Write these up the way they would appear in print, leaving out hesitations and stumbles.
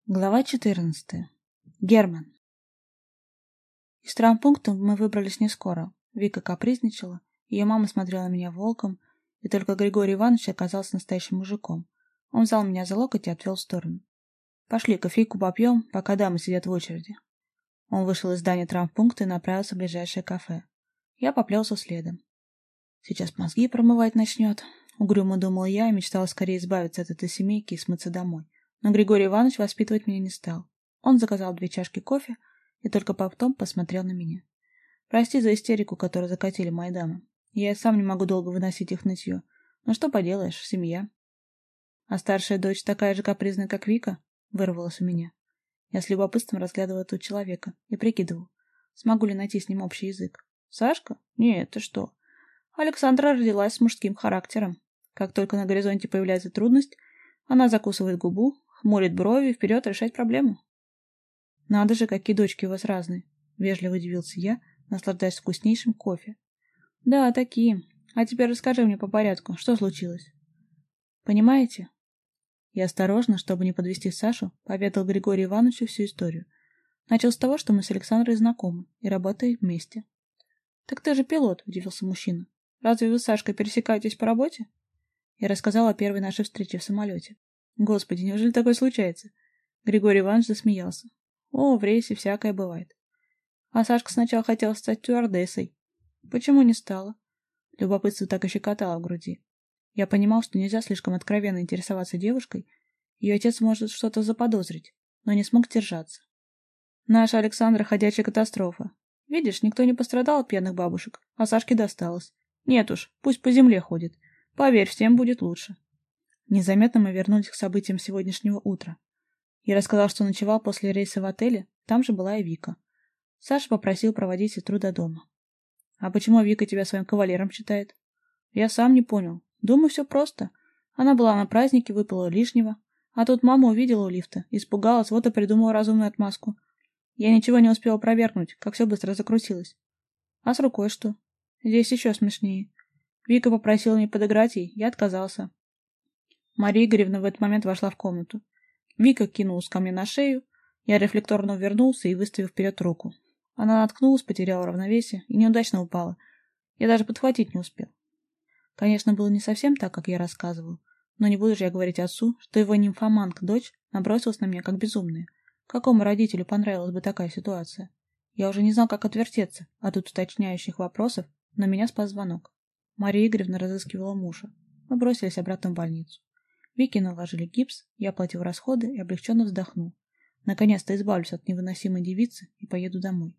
Глава 14. Герман. Из травмпункта мы выбрались не скоро. Вика капризничала, ее мама смотрела на меня волком, и только Григорий Иванович оказался настоящим мужиком. Он взял меня за локоть и отвел в сторону. «Пошли, кофейку попьем, пока дамы сидят в очереди». Он вышел из здания травмпункта и направился в ближайшее кафе. Я поплелся следом. «Сейчас мозги промывать начнет», — угрюмо думал я и мечтала скорее избавиться от этой семейки и смыться домой. Но Григорий Иванович воспитывать меня не стал. Он заказал 2 чашки кофе и только потом посмотрел на меня. «Прости за истерику, которую закатили мои дамы. Я и сам не могу долго выносить их нытье. Но что поделаешь, семья». «А старшая дочь такая же капризная, как Вика?» — вырвалась у меня. Я с любопытством разглядывал этого человека и прикидывал, смогу ли найти с ним общий язык. «Сашка? Нет, ты что? Александра родилась с мужским характером. Как только на горизонте появляется трудность, она закусывает губу, хмурит брови и вперед решать проблему». «Надо же, какие дочки у вас разные!» — вежливо удивился я, наслаждаясь вкуснейшим кофе. «Да, такие. А теперь расскажи мне по порядку, что случилось?» «Понимаете?» Я осторожно, чтобы не подвести Сашу, поведал Григорию Ивановичу всю историю. Начал с того, что мы с Александрой знакомы и работаем вместе. «Так ты же пилот», — удивился мужчина. «Разве вы с Сашкой пересекаетесь по работе?» Я рассказал о первой нашей встрече в самолете. «Господи, неужели такое случается?» Григорий Иванович засмеялся. «О, в рейсе всякое бывает». А Сашка сначала хотела стать стюардессой. Почему не стала? Любопытство так и щекотало в груди. Я понимал, что нельзя слишком откровенно интересоваться девушкой, ее отец может что-то заподозрить, но не смог держаться. Наша Александра — ходячая катастрофа. Видишь, никто не пострадал от пьяных бабушек, а Сашке досталось. Нет уж, пусть по земле ходит. Поверь, всем будет лучше. Незаметно мы вернулись к событиям сегодняшнего утра. Я рассказал, что ночевал после рейса в отеле, там же была и Вика. Саша попросил проводить сестру до дома. «А почему Вика тебя своим кавалером считает?» «Я сам не понял. Думаю, все просто. Она была на празднике, выпила лишнего. А тут мама увидела у лифта, испугалась, вот и придумала разумную отмазку. Я ничего не успела опровергнуть, как все быстро закрутилось. А с рукой что? Здесь еще смешнее. Вика попросила меня подыграть ей, я отказался». Мария Игоревна в этот момент вошла в комнату. Вика кинулась ко мне на шею, я рефлекторно вернулся и выставил вперед руку. Она наткнулась, потеряла равновесие и неудачно упала. Я даже подхватить не успел. Конечно, было не совсем так, как я рассказывал, но не буду же я говорить отцу, что его нимфоманка-дочь набросилась на меня как безумная. Какому родителю понравилась бы такая ситуация? Я уже не знал, как отвертеться от тут уточняющих вопросов, но меня спас звонок. Мария Игоревна разыскивала мужа. Мы бросились обратно в больницу. Вике наложили гипс, я оплатил расходы и облегченно вздохнул. Наконец-то избавлюсь от невыносимой девицы и поеду домой.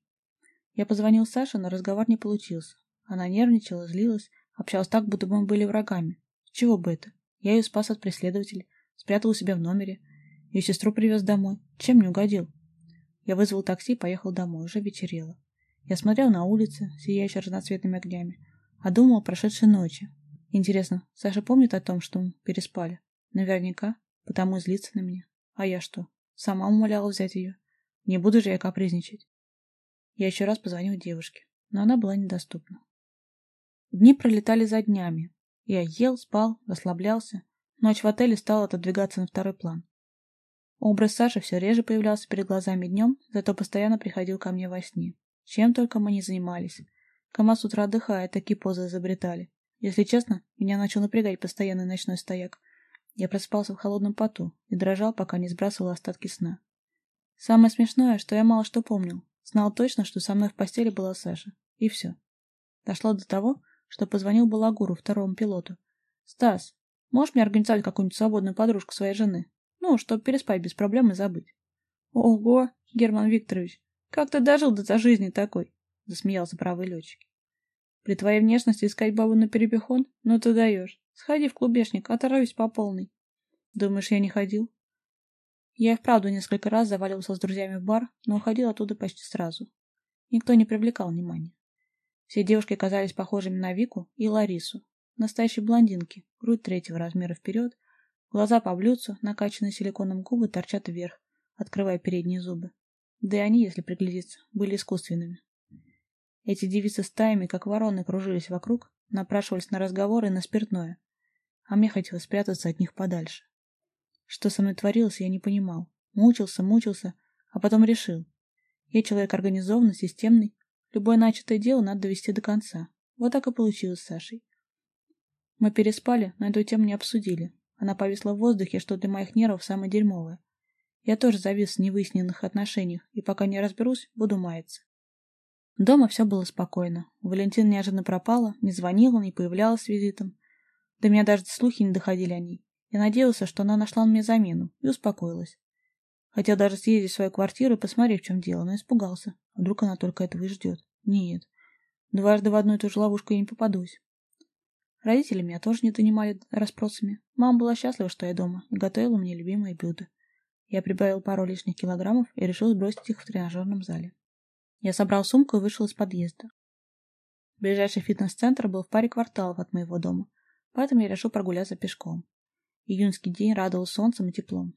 Я позвонил Саше, но разговор не получился. Она нервничала, злилась, общалась так, будто бы мы были врагами. С чего бы это? Я ее спас от преследователей, спрятал у себя в номере. Ее сестру привез домой. Чем не угодил? Я вызвал такси и поехал домой. Уже вечерело. Я смотрел на улицы, сияющие разноцветными огнями, а думал о прошедшей ночи. Интересно, Саша помнит о том, что мы переспали? Наверняка, потому и злится на меня. А я что? Сама умоляла взять ее. Не буду же я капризничать. Я еще раз позвонил девушке, но она была недоступна. Дни пролетали за днями. Я ел, спал, расслаблялся. Ночь в отеле стала отодвигаться на второй план. Образ Саши все реже появлялся перед глазами днем, зато постоянно приходил ко мне во сне. Чем только мы не занимались. Кама с утра отдыхая, такие позы изобретали. Если честно, меня начал напрягать постоянный ночной стояк. Я просыпался в холодном поту и дрожал, пока не сбрасывал остатки сна. Самое смешное, что я мало что помнил. Знал точно, что со мной в постели была Саша. И все. Дошло до того, что позвонил Балагуру, второму пилоту. «Стас, можешь мне организовать какую-нибудь свободную подружку своей жены? Ну, чтобы переспать без проблем и забыть». «Ого, Герман Викторович, как ты дожил до этой жизни такой?» — засмеялся правый летчик. «При твоей внешности искать бабу на перепихон? Ну ты даешь. Сходи в клубешник, оторвись по полной». «Думаешь, я не ходил?» Я и вправду несколько раз заваливался с друзьями в бар, но уходил оттуда почти сразу. Никто не привлекал внимания. Все девушки казались похожими на Вику и Ларису. Настоящие блондинки, грудь 3-го размера вперед, глаза по блюдцу, накачанные силиконом губы торчат вверх, открывая передние зубы. Да и они, если приглядеться, были искусственными. Эти девицы стаями, как вороны, кружились вокруг, напрашивались на разговоры и на спиртное. А мне хотелось спрятаться от них подальше. Что со мной творилось, я не понимал. Мучился, а потом решил. Я человек организованный, системный. Любое начатое дело надо довести до конца. Вот так и получилось с Сашей. Мы переспали, но эту тему не обсудили. Она повисла в воздухе, что для моих нервов самое дерьмовое. Я тоже завис в невыясненных отношениях, и пока не разберусь, буду маяться. Дома все было спокойно. Валентина неожиданно пропала, не звонила, не появлялась с визитом. До меня даже слухи не доходили о ней. Я надеялся, что она нашла мне замену, и успокоилась. Хотел даже съездить в свою квартиру и посмотреть, в чем дело, но испугался. Вдруг она только этого и ждет. Нет. Дважды в одну и ту же ловушку я не попадусь. Родители меня тоже не донимали расспросами. Мама была счастлива, что я дома, и готовила мне любимые блюда. Я прибавил пару лишних килограммов и решил сбросить их в тренажерном зале. Я собрал сумку и вышел из подъезда. Ближайший фитнес-центр был в паре кварталов от моего дома, поэтому я решил прогуляться пешком. Июньский день радовал солнцем и теплом.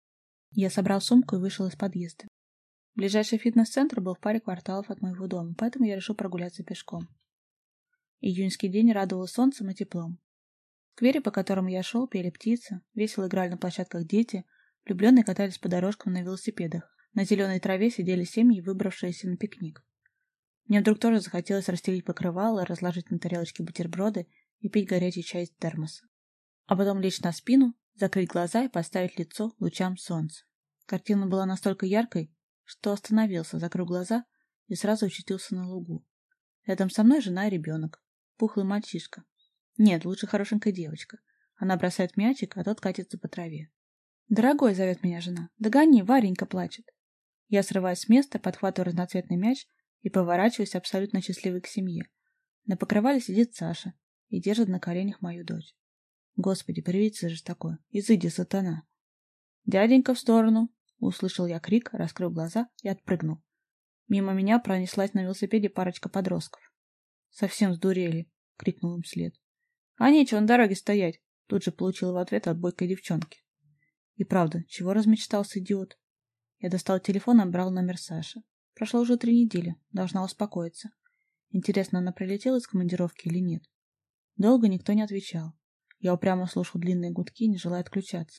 Я собрал сумку и вышел из подъезда. Ближайший фитнес-центр был в паре кварталов от моего дома, поэтому я решил прогуляться пешком. Июньский день радовал солнцем и теплом. В сквере, по которому я шел, пели птицы, весело играли на площадках дети, влюбленные катались по дорожкам на велосипедах. На зеленой траве сидели семьи, выбравшиеся на пикник. Мне вдруг тоже захотелось расстелить покрывало, разложить на тарелочке бутерброды и пить горячий чай из термоса. А потом лечь на спину, закрыть глаза и подставить лицо лучам солнца. Картина была настолько яркой, что остановился, закрыл глаза и сразу очутился на лугу. Рядом со мной жена и ребенок. Пухлый мальчишка. Нет, лучше хорошенькая девочка. Она бросает мячик, а тот катится по траве. «Дорогой», — зовет меня жена, — «догони, Варенька плачет». Я срываюсь с места, подхватываю разноцветный мяч и поворачиваюсь абсолютно счастливый к семье. На покрывале сидит Саша и держит на коленях мою дочь. Господи, привидится же такое. Изыди, сатана. «Дяденька, в сторону!» — услышал я крик, раскрыл глаза и отпрыгнул. Мимо меня пронеслась на велосипеде парочка подростков. «Совсем сдурели!» — крикнул им вслед. «А нечего на дороге стоять!» — тут же получил в ответ от бойкой девчонки. И правда, чего размечтался идиот? Я достал телефон и набрал номер Саши. Прошло уже 3 недели, должна успокоиться. Интересно, она прилетела из командировки или нет? Долго никто не отвечал. Я упрямо слушал длинные гудки, не желая отключаться.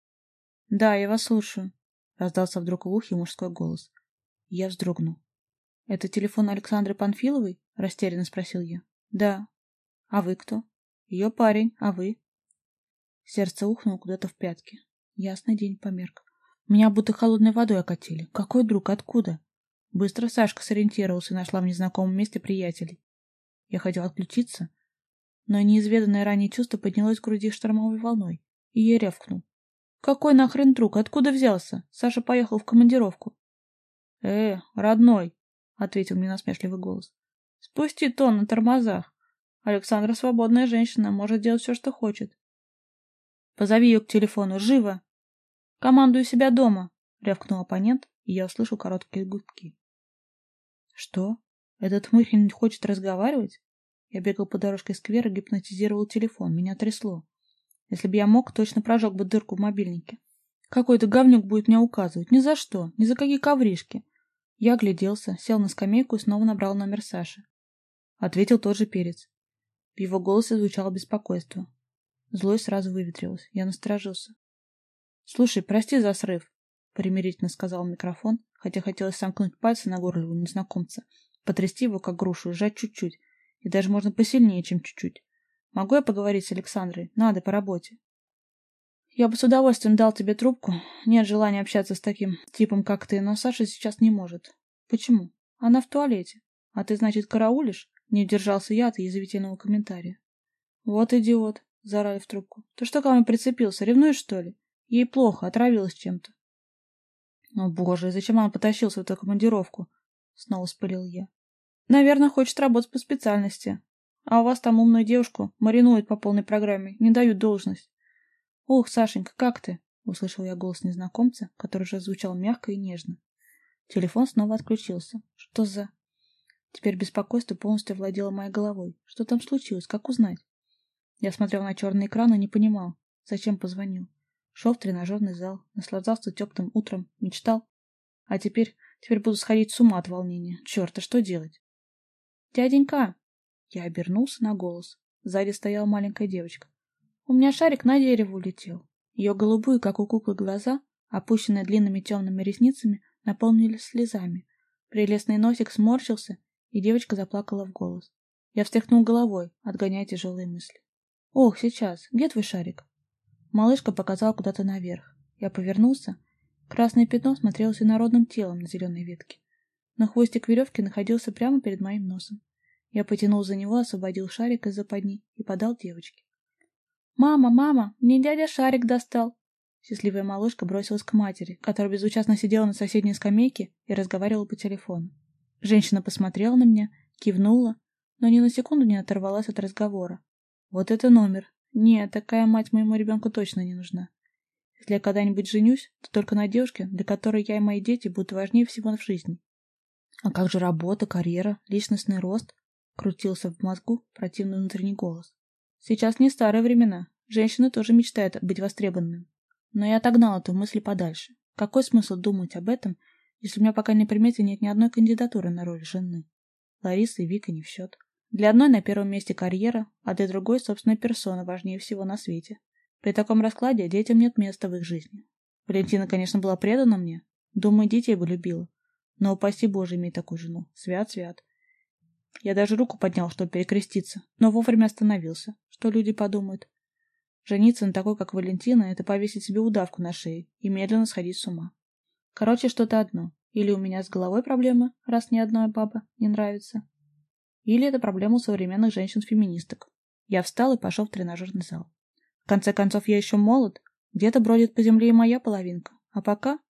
«Да, я вас слушаю», — раздался вдруг в ухе мужской голос. Я вздрогнул. «Это телефон Александры Панфиловой?» — растерянно спросил я. «Да». «А вы кто?» «Ее парень, а вы?» Сердце ухнуло куда-то в пятки. Ясный день померк. Меня будто холодной водой окатили. Какой друг? Откуда? Быстро Сашка сориентировался и нашла в незнакомом месте приятелей. Я хотел отключиться, но неизведанное ранее чувство поднялось в груди штормовой волной, и я рявкнул. «Какой нахрен друг? Откуда взялся? Саша поехал в командировку». Родной», — ответил мне насмешливый голос. «Спусти тон на тормозах. Александра свободная женщина, может делать все, что хочет». «Позови ее к телефону. Живо!» «Командую себя дома», — рявкнул оппонент, и я услышал короткие гудки. «Что? Этот хмырь не хочет разговаривать?» Я бегал по дорожке сквера, гипнотизировал телефон. Меня трясло. Если бы я мог, точно прожег бы дырку в мобильнике. Какой-то говнюк будет мне указывать. Ни за что, ни за какие ковришки. Я огляделся, сел на скамейку и снова набрал номер Саши. Ответил тот же перец. В его голосе звучало беспокойство. Злость сразу выветрилась. Я насторожился. «Слушай, прости за срыв», — примирительно сказал микрофон, хотя хотелось сомкнуть пальцы на горле у незнакомца, потрясти его, как грушу, сжать чуть-чуть, и даже можно посильнее, чем чуть-чуть. «Могу я поговорить с Александрой? Надо, по работе». «Я бы с удовольствием дал тебе трубку. Нет желания общаться с таким типом, как ты, но Саша сейчас не может». «Почему? Она в туалете. А ты, значит, караулишь?» Не удержался я от язвительного комментария. «Вот идиот», — заорали в трубку. «Ты что ко мне прицепился? Ревнуешь, что ли? Ей плохо, отравилась чем-то». «О, боже, и зачем она потащилась в эту командировку?» — снова вспылил я. «Наверное, хочет работать по специальности. А у вас там умную девушку маринуют по полной программе, не дают должность». «Ух, Сашенька, как ты?» — услышал я голос незнакомца, который уже звучал мягко и нежно. Телефон снова отключился. «Что за...» Теперь беспокойство полностью владело моей головой. Что там случилось? Как узнать? Я смотрел на черный экран и не понимал, зачем позвонил. Шел в тренажерный зал, наслаждался теплым утром, мечтал. А теперь буду сходить с ума от волнения. Черт, а что делать? «Дяденька!» Я обернулся на голос. Сзади стояла маленькая девочка. «У меня шарик на дерево улетел». Ее голубые, как у куклы, глаза опущенные длинными темными ресницами, наполнились слезами. Прелестный носик сморщился, и девочка заплакала в голос. Я встряхнул головой, отгоняя тяжелые мысли. «Ох, сейчас! Где твой шарик?» Малышка показала куда-то наверх. Я повернулся. Красное пятно смотрелось инородным телом на зеленой ветке. Но хвостик веревки находился прямо перед моим носом. Я потянул за него, освободил шарик из западни и подал девочке. «Мама, мама, мне дядя шарик достал!» Счастливая малышка бросилась к матери, которая безучастно сидела на соседней скамейке и разговаривала по телефону. Женщина посмотрела на меня, кивнула, но ни на секунду не оторвалась от разговора. «Вот это номер! Нет, такая мать моему ребенку точно не нужна. Если я когда-нибудь женюсь, то только на девушке, для которой я и мои дети будут важнее всего в жизни». «А как же работа, карьера, личностный рост?» — крутился в мозгу противный внутренний голос. «Сейчас не старые времена. Женщины тоже мечтают быть востребованными». Но я отогнал эту мысль подальше. Какой смысл думать об этом, если у меня пока на примете нет ни одной кандидатуры на роль жены? Лариса и Вика не в счет. Для одной на первом месте карьера, а для другой собственная персона важнее всего на свете. При таком раскладе детям нет места в их жизни. Валентина, конечно, была предана мне. Думаю, детей бы любила. Но упаси Боже иметь такую жену. Свят-свят. Я даже руку поднял, чтобы перекреститься, но вовремя остановился. Что люди подумают? Жениться на такой, как Валентина, это повесить себе удавку на шее и медленно сходить с ума. Короче, что-то одно. Или у меня с головой проблемы, раз ни одна баба не нравится. Или это проблема у современных женщин-феминисток. Я встал и пошел в тренажерный зал. В конце концов, я еще молод. Где-то бродит по земле и моя половинка. А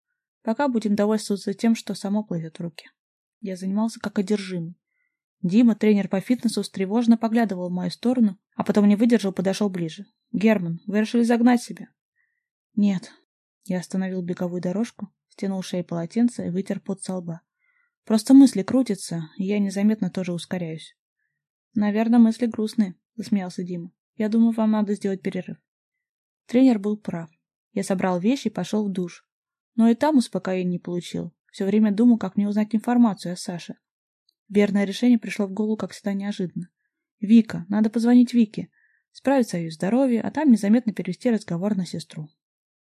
пока будем довольствоваться тем, что само плывет в руки. Я занимался как одержимый. Дима, тренер по фитнесу, встревоженно поглядывал в мою сторону, а потом не выдержал, подошел ближе. «Герман, вы решили загнать себя?» «Нет». Я остановил беговую дорожку, стянул шею полотенце и вытер пот со лба. «Просто мысли крутятся, и я незаметно тоже ускоряюсь». «Наверное, мысли грустные», — засмеялся Дима. «Я думаю, вам надо сделать перерыв». Тренер был прав. Я собрал вещи и пошел в душ. Но и там успокоения не получил. Все время думал, как мне узнать информацию о Саше. Верное решение пришло в голову, как всегда, неожиданно. «Вика, надо позвонить Вике, справиться о ее здоровье, а там незаметно перевести разговор на сестру».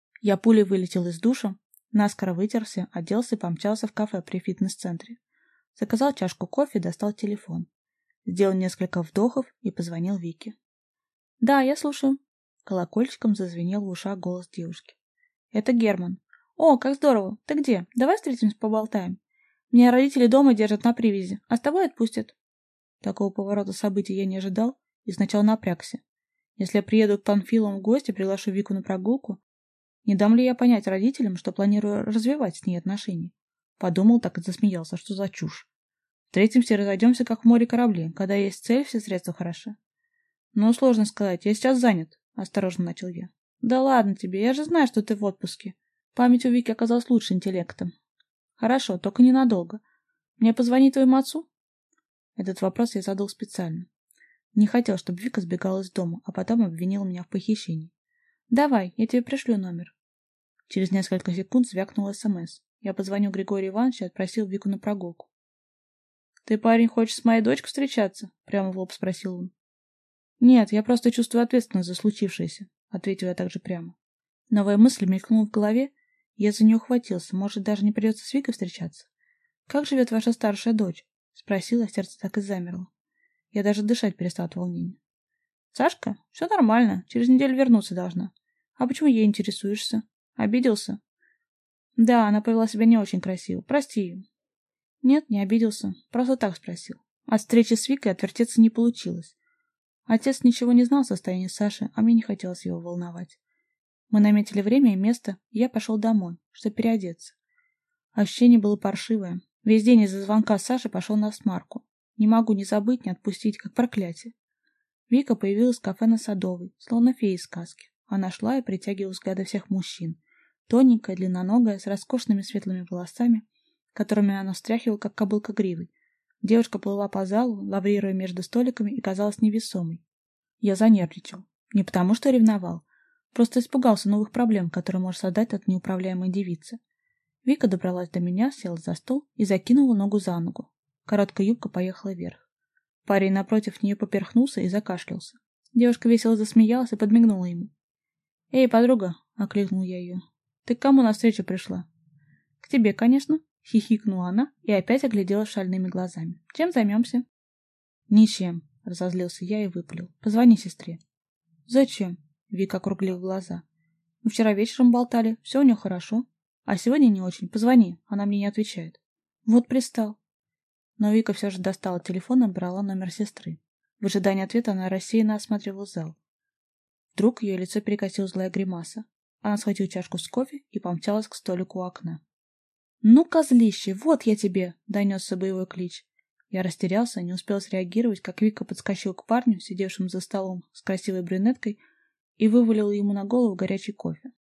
Я пулей вылетел из душа, наскоро вытерся, оделся и помчался в кафе при фитнес-центре. Заказал чашку кофе и достал телефон. Сделал несколько вдохов и позвонил Вике. «Да, я слушаю». Колокольчиком зазвенел в ушах голос девушки. «Это Герман». «О, как здорово! Ты где? Давай встретимся, поболтаем. Меня родители дома держат на привязи, а с тобой отпустят». Такого поворота событий я не ожидал и сначала напрягся. Если я приеду к Панфиловым в гости, приглашу Вику на прогулку, не дам ли я понять родителям, что планирую развивать с ней отношения? Подумал, так и засмеялся, что за чушь. Встретимся и разойдемся, как в море корабли. Когда есть цель, все средства хороши. Ну, сложно сказать, я сейчас занят, осторожно начал я. Да ладно тебе, я же знаю, что ты в отпуске. Память у Вики оказалась лучше интеллектом. Хорошо, только ненадолго. Мне позвонить твоему отцу? Этот вопрос я задал специально. Не хотел, чтобы Вика сбегала из дома, а потом обвинила меня в похищении. Давай, я тебе пришлю номер. Через несколько секунд звякнул СМС. Я позвонил Григорию Ивановичу и отпросил Вику на прогулку. «Ты, парень, хочешь с моей дочкой встречаться?» — прямо в лоб спросил он. «Нет, я просто чувствую ответственность за случившееся», — ответил я также прямо. Новая мысль мелькнула в голове, и я за нее ухватился. Может, даже не придется с Викой встречаться? «Как живет ваша старшая дочь?» — спросила, сердце так и замерло. Я даже дышать перестал от волнения. «Сашка? Все нормально. Через неделю вернуться должна. А почему ей интересуешься? Обиделся?» «Да, она повела себя не очень красиво. Прости ее». «Нет, не обиделся. Просто так спросил. От встречи с Викой отвертеться не получилось. Отец ничего не знал о состоянии Саши, а мне не хотелось его волновать. Мы наметили время и место, и я пошел домой, чтобы переодеться. Ощущение было паршивое. Весь день из-за звонка Саши пошел на смарку. Не могу ни забыть, ни отпустить, как проклятие. Вика появилась в кафе на Садовой, словно фея из сказки. Она шла и притягивала взгляды всех мужчин. Тоненькая, длинноногая, с роскошными светлыми волосами, которыми она встряхивала, как кобылка гривой. Девушка плыла по залу, лаврируя между столиками, и казалась невесомой. Я занервничал. Не потому, что ревновал. Просто испугался новых проблем, которые может создать эта неуправляемая девица. Вика добралась до меня, села за стол и закинула ногу за ногу. Короткая юбка поехала вверх. Парень напротив нее поперхнулся и закашлялся. Девушка весело засмеялась и подмигнула ему. «Эй, подруга!» — окликнул я ее. Ты к кому навстречу пришла? К тебе, конечно, хихикнула она и опять оглядела шальными глазами. Чем займемся? Ничем, разозлился я и выпалил. Позвони сестре. Зачем? Вика округлила глаза. Мы вчера вечером болтали, все у нее хорошо. А сегодня не очень. Позвони, она мне не отвечает. Вот пристал. Но Вика все же достала телефон и набрала номер сестры. В ожидании ответа она рассеянно осматривала зал. Вдруг ее лицо перекосила злая гримаса. Она схватила чашку с кофе и помчалась к столику у окна. «Ну, козлище, вот я тебе!» — донесся боевой клич. Я растерялся, не успел среагировать, как Вика подскочил к парню, сидевшему за столом с красивой брюнеткой, и вывалил ему на голову горячий кофе.